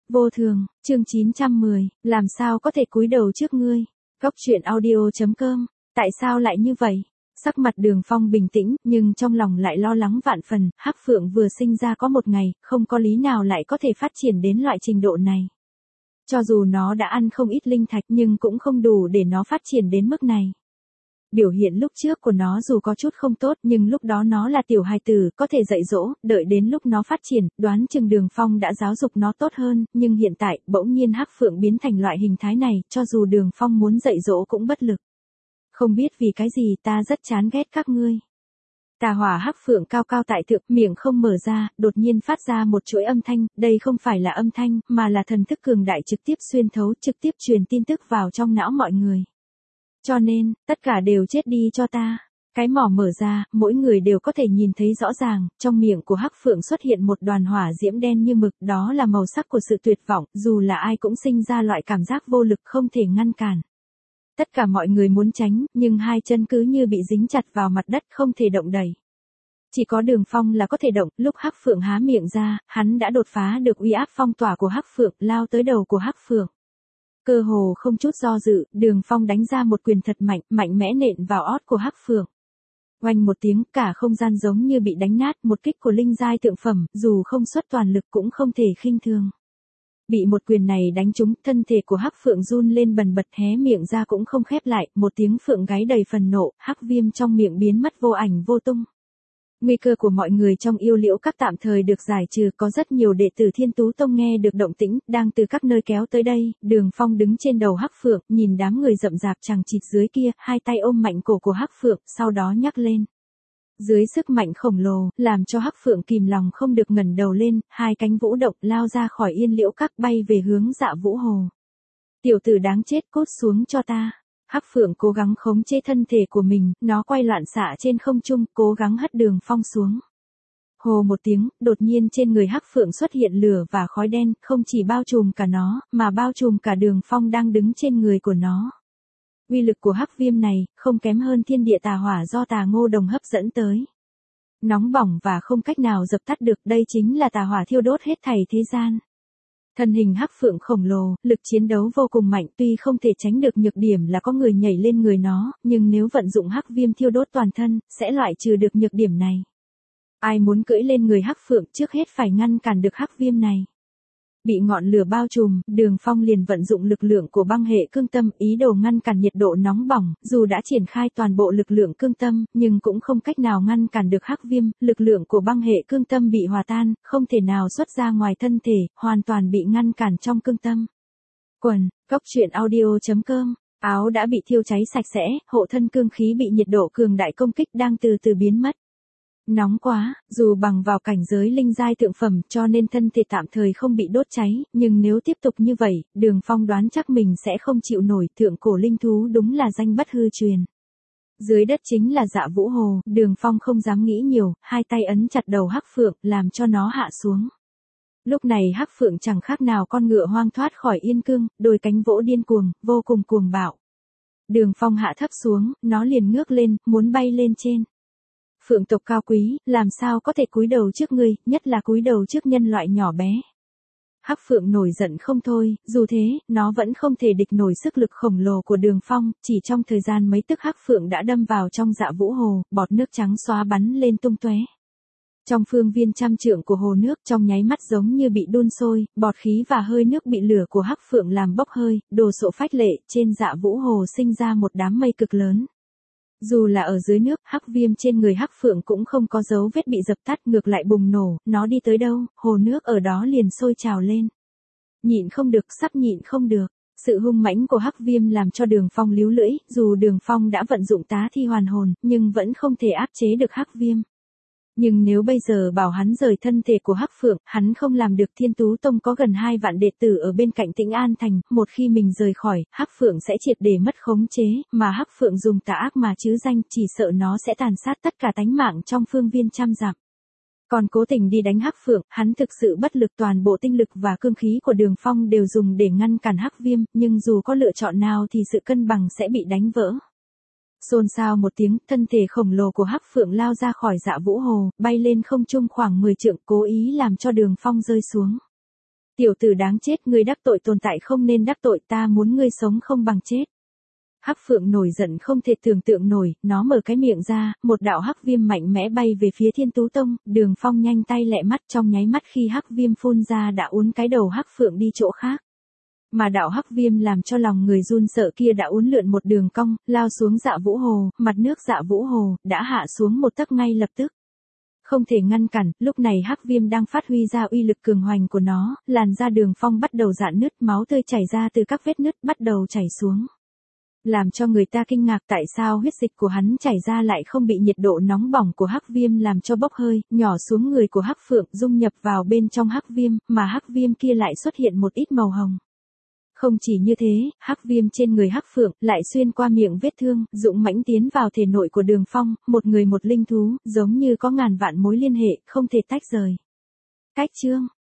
Vô thường, chương 910, làm sao có thể cúi đầu trước ngươi? Góc truyện audio.com, tại sao lại như vậy? Sắc mặt Đường Phong bình tĩnh, nhưng trong lòng lại lo lắng vạn phần, Hắc Phượng vừa sinh ra có một ngày, không có lý nào lại có thể phát triển đến loại trình độ này. Cho dù nó đã ăn không ít linh thạch nhưng cũng không đủ để nó phát triển đến mức này. Biểu hiện lúc trước của nó dù có chút không tốt nhưng lúc đó nó là tiểu hài tử, có thể dạy dỗ, đợi đến lúc nó phát triển, đoán chừng Đường Phong đã giáo dục nó tốt hơn, nhưng hiện tại, bỗng nhiên Hắc Phượng biến thành loại hình thái này, cho dù Đường Phong muốn dạy dỗ cũng bất lực. Không biết vì cái gì ta rất chán ghét các ngươi. Tà hỏa Hắc Phượng cao cao tại thượng, miệng không mở ra, đột nhiên phát ra một chuỗi âm thanh, đây không phải là âm thanh, mà là thần thức cường đại trực tiếp xuyên thấu, trực tiếp truyền tin tức vào trong não mọi người. Cho nên, tất cả đều chết đi cho ta. Cái mỏ mở ra, mỗi người đều có thể nhìn thấy rõ ràng, trong miệng của Hắc Phượng xuất hiện một đoàn hỏa diễm đen như mực, đó là màu sắc của sự tuyệt vọng, dù là ai cũng sinh ra loại cảm giác vô lực không thể ngăn cản. Tất cả mọi người muốn tránh, nhưng hai chân cứ như bị dính chặt vào mặt đất không thể động đậy. Chỉ có Đường Phong là có thể động, lúc Hắc Phượng há miệng ra, hắn đã đột phá được uy áp phong tỏa của Hắc Phượng, lao tới đầu của Hắc Phượng. Cơ hồ không chút do dự, Đường Phong đánh ra một quyền thật mạnh, mạnh mẽ nện vào ót của Hắc Phượng. Oanh một tiếng, cả không gian giống như bị đánh nát, một kích của linh giai thượng phẩm, dù không xuất toàn lực cũng không thể khinh thường. Bị một quyền này đánh trúng, thân thể của Hắc Phượng run lên bần bật, hé miệng ra cũng không khép lại, một tiếng phượng gáy đầy phần nộ, hắc viêm trong miệng biến mất vô ảnh vô tung. Nguy cơ của mọi người trong Yêu Liễu Các tạm thời được giải trừ, có rất nhiều đệ tử Thiên Tú Tông nghe được động tĩnh, đang từ các nơi kéo tới đây, Đường Phong đứng trên đầu Hắc Phượng, nhìn đám người rậm rạp chằng chịt dưới kia, hai tay ôm mạnh cổ của Hắc Phượng, sau đó nhắc lên. Dưới sức mạnh khổng lồ, làm cho Hắc Phượng kìm lòng không được ngẩng đầu lên, hai cánh vũ động lao ra khỏi Yên Liễu Các bay về hướng Dạ Vũ Hồ. Tiểu tử đáng chết, cút xuống cho ta. Hắc Phượng cố gắng khống chế thân thể của mình, nó quay loạn xạ trên không trung, cố gắng hất Đường Phong xuống. Hồ một tiếng, đột nhiên trên người Hắc Phượng xuất hiện lửa và khói đen, không chỉ bao trùm cả nó, mà bao trùm cả Đường Phong đang đứng trên người của nó. Uy lực của hắc viêm này, không kém hơn thiên địa tà hỏa do Tà Ngô Đồng hấp dẫn tới. Nóng bỏng và không cách nào dập tắt được, đây chính là tà hỏa thiêu đốt hết thảy thế gian. Thân hình Hắc Phượng khổng lồ, lực chiến đấu vô cùng mạnh, tuy không thể tránh được nhược điểm là có người nhảy lên người nó, nhưng nếu vận dụng hắc viêm thiêu đốt toàn thân, sẽ loại trừ được nhược điểm này. Ai muốn cưỡi lên người Hắc Phượng trước hết phải ngăn cản được hắc viêm này. Bị ngọn lửa bao trùm, Đường Phong liền vận dụng lực lượng của băng hệ cương tâm, ý đồ ngăn cản nhiệt độ nóng bỏng, dù đã triển khai toàn bộ lực lượng cương tâm, nhưng cũng không cách nào ngăn cản được hắc viêm, lực lượng của băng hệ cương tâm bị hòa tan, không thể nào xuất ra ngoài thân thể, hoàn toàn bị ngăn cản trong cương tâm. Quần, góc truyện audio.com, áo đã bị thiêu cháy sạch sẽ, hộ thân cương khí bị nhiệt độ cường đại công kích đang từ từ biến mất. Nóng quá, dù bằng vào cảnh giới linh giai thượng phẩm cho nên thân thể tạm thời không bị đốt cháy, nhưng nếu tiếp tục như vậy, Đường Phong đoán chắc mình sẽ không chịu nổi, thượng cổ linh thú đúng là danh bất hư truyền. Dưới đất chính là Dạ Vũ Hồ, Đường Phong không dám nghĩ nhiều, hai tay ấn chặt đầu Hắc Phượng, làm cho nó hạ xuống. Lúc này Hắc Phượng chẳng khác nào con ngựa hoang thoát khỏi yên cương, đôi cánh vỗ điên cuồng, vô cùng cuồng bạo. Đường Phong hạ thấp xuống, nó liền ngước lên, muốn bay lên trên. Phượng tộc cao quý, làm sao có thể cúi đầu trước ngươi, nhất là cúi đầu trước nhân loại nhỏ bé. Hắc Phượng nổi giận không thôi, dù thế, nó vẫn không thể địch nổi sức lực khổng lồ của Đường Phong, chỉ trong thời gian mấy tức Hắc Phượng đã đâm vào trong Dạ Vũ Hồ, bọt nước trắng xóa bắn lên tung tóe. Trong phương viên trăm trượng của hồ nước, trong nháy mắt giống như bị đun sôi, bọt khí và hơi nước bị lửa của Hắc Phượng làm bốc hơi, đồ sộ phách lệ, trên Dạ Vũ Hồ sinh ra một đám mây cực lớn. Dù là ở dưới nước, hắc viêm trên người Hắc Phượng cũng không có dấu vết bị dập tắt, ngược lại bùng nổ, nó đi tới đâu, hồ nước ở đó liền sôi trào lên. Nhịn không được, sắp nhịn không được. Sự hung mãnh của hắc viêm làm cho Đường Phong líu lưỡi, dù Đường Phong đã vận dụng tá thi hoàn hồn, nhưng vẫn không thể áp chế được hắc viêm. Nhưng nếu bây giờ bảo hắn rời thân thể của Hắc Phượng, hắn không làm được. Thiên Tú Tông có gần 2 vạn đệ tử ở bên cạnh Tĩnh An Thành, một khi mình rời khỏi, Hắc Phượng sẽ triệt để mất khống chế, mà Hắc Phượng dùng tà ác mà chứ danh, chỉ sợ nó sẽ tàn sát tất cả tánh mạng trong phương viên trăm dặm. Còn cố tình đi đánh Hắc Phượng, hắn thực sự bất lực, toàn bộ tinh lực và cương khí của Đường Phong đều dùng để ngăn cản Hắc Viêm, nhưng dù có lựa chọn nào thì sự cân bằng sẽ bị đánh vỡ. Xôn xao một tiếng, thân thể khổng lồ của Hắc Phượng lao ra khỏi Dạ Vũ Hồ, bay lên không trung khoảng 10 trượng, cố ý làm cho Đường Phong rơi xuống. Tiểu tử đáng chết, ngươi đắc tội tồn tại không nên đắc tội, ta muốn ngươi sống không bằng chết. Hắc Phượng nổi giận không thể tưởng tượng nổi, nó mở cái miệng ra, một đạo hắc viêm mạnh mẽ bay về phía Thiên Tú Tông, Đường Phong nhanh tay lẹ mắt, trong nháy mắt khi hắc viêm phun ra đã uốn cái đầu Hắc Phượng đi chỗ khác. Mà đạo hắc viêm làm cho lòng người run sợ kia đã uốn lượn một đường cong, lao xuống Dạ Vũ Hồ, mặt nước Dạ Vũ Hồ đã hạ xuống một tấc ngay lập tức. Không thể ngăn cản, lúc này hắc viêm đang phát huy ra uy lực cường hoành của nó, làn da Đường Phong bắt đầu rạn nứt, máu tươi chảy ra từ các vết nứt bắt đầu chảy xuống. Làm cho người ta kinh ngạc tại sao huyết dịch của hắn chảy ra lại không bị nhiệt độ nóng bỏng của hắc viêm làm cho bốc hơi, nhỏ xuống người của Hắc Phượng, dung nhập vào bên trong hắc viêm, mà hắc viêm kia lại xuất hiện một ít màu hồng. Không chỉ như thế, hắc viêm trên người Hắc Phượng lại xuyên qua miệng vết thương, dũng mãnh tiến vào thể nội của Đường Phong, một người một linh thú, giống như có ngàn vạn mối liên hệ, không thể tách rời. Cách chương